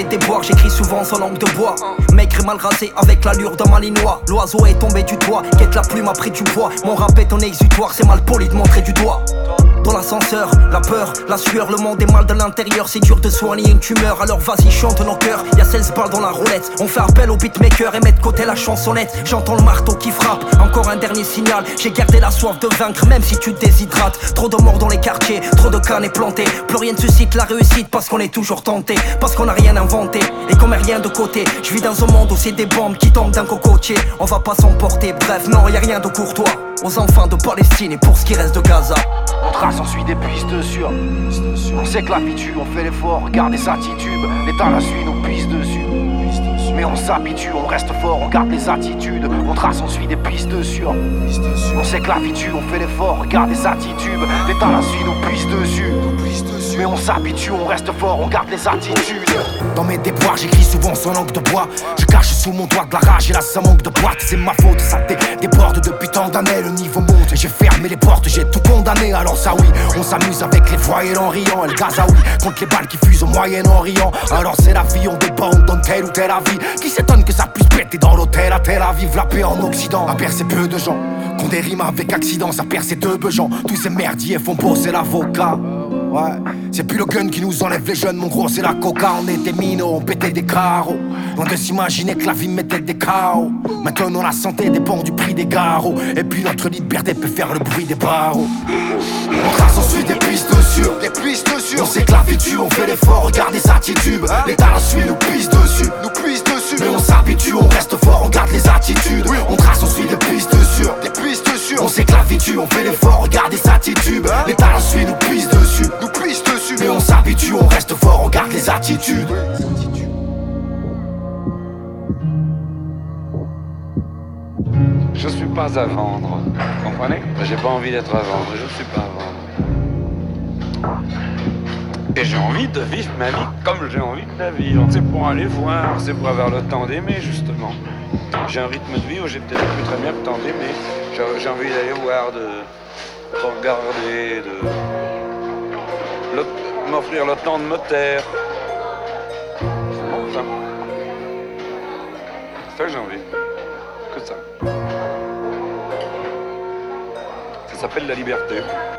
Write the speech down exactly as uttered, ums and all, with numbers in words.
mes déboires, j'écris souvent sans langue de bois. Maigre et mal rasé avec l'allure d'un malinois. L'oiseau est tombé du toit, quête la plume a pris du poids. Mon rap est ton exutoire, c'est mal poli de montrer du doigt. Dans l'ascenseur, la peur, la sueur, le monde est mal de l'intérieur. C'est dur de soigner une tumeur, alors vas-y chante nos cœurs. Y'a seize balles dans la roulette, on fait appel au beatmaker et met de côté la chansonnette. J'entends le marteau qui frappe, encore un dernier signal. J'ai gardé la soif de vaincre même si tu te déshydrates. Trop de morts dans les quartiers, trop de cannes plantés. Plus rien ne suscite la réussite parce qu'on est toujours tenté. Parce qu'on a rien inventé et qu'on met rien de côté. Je vis dans un monde où c'est des bombes qui tombent d'un cocotier. On va pas s'emporter, bref non y'a rien de courtois. Aux enfants de Palestine et pour ce qui reste de Gaza. On trace, on suit des pistes sûres. On sait que la vie tue, on fait l'effort. Regardez sa titube, l'état la suit, nous pisse dessus. Mais on s'habitue, on reste fort, on garde les attitudes. On trace, on suit des pistes sûres. On sait que la vie tue, on fait l'effort. Regardez sa titube, l'état la suit, nous pisse dessus. Mais on s'habitue, on reste fort, on garde les attitudes. Dans mes déboires, j'écris souvent sans langue de bois. Je cache sous mon doigt de la rage et là ça manque de boîte. C'est ma faute, ça déborde depuis tant d'années. Le niveau monte et j'ai fermé les portes, j'ai tout condamné. Alors ça oui, on s'amuse avec les voyelles en riant. Et le Gazaoui contre les balles qui fusent au Moyen-Orient. Alors c'est la vie, on débat, on donne telle ou telle avis. Qui s'étonne que ça puisse péter dans l'hôtel à Tel Aviv. La paix en Occident, à percer peu de gens. Qu'on des rimes avec accident, ça perce deux begens. Tous ces merdiers font bosser l'avocat. Ouais, c'est plus le gun qui nous enlève les jeunes, mon gros c'est la coca. On était minots, on pétait des carreaux. Loin de s'imaginer que la vie mettait des chaos. Maintenant la santé dépend du prix des garrots. Et puis notre liberté peut faire le bruit des barreaux. On trace, on suit des pistes sûres, des pistes sûres. On sait que la vie tue, on fait l'effort, regardez sa titube. L'état la suit, nous pisse dessus, nous pisse dessus. Mais on s'habitue, on reste fort, on garde les attitudes. On trace, on suit des pistes sûres, des pistes sûres. On sait que la vie tue, on fait l'effort, regardez sa titube. L'état la suit, nous pisse dessus, nous pisse dessus. Mais on s'habitue, on reste fort, on garde les attitudes. Je suis pas à vendre, vous comprenez? J'ai pas envie d'être à vendre, je suis pas à vendre. Et j'ai envie de vivre ma vie comme j'ai envie de la vivre. C'est pour aller voir, c'est pour avoir le temps d'aimer justement. J'ai un rythme de vie où j'ai peut-être plus très bien le temps d'aimer. J'ai, j'ai envie d'aller voir, de, de regarder, de le, m'offrir le temps de me taire. C'est bon ça. C'est ça que j'ai envie. Que ça. Ça s'appelle la liberté.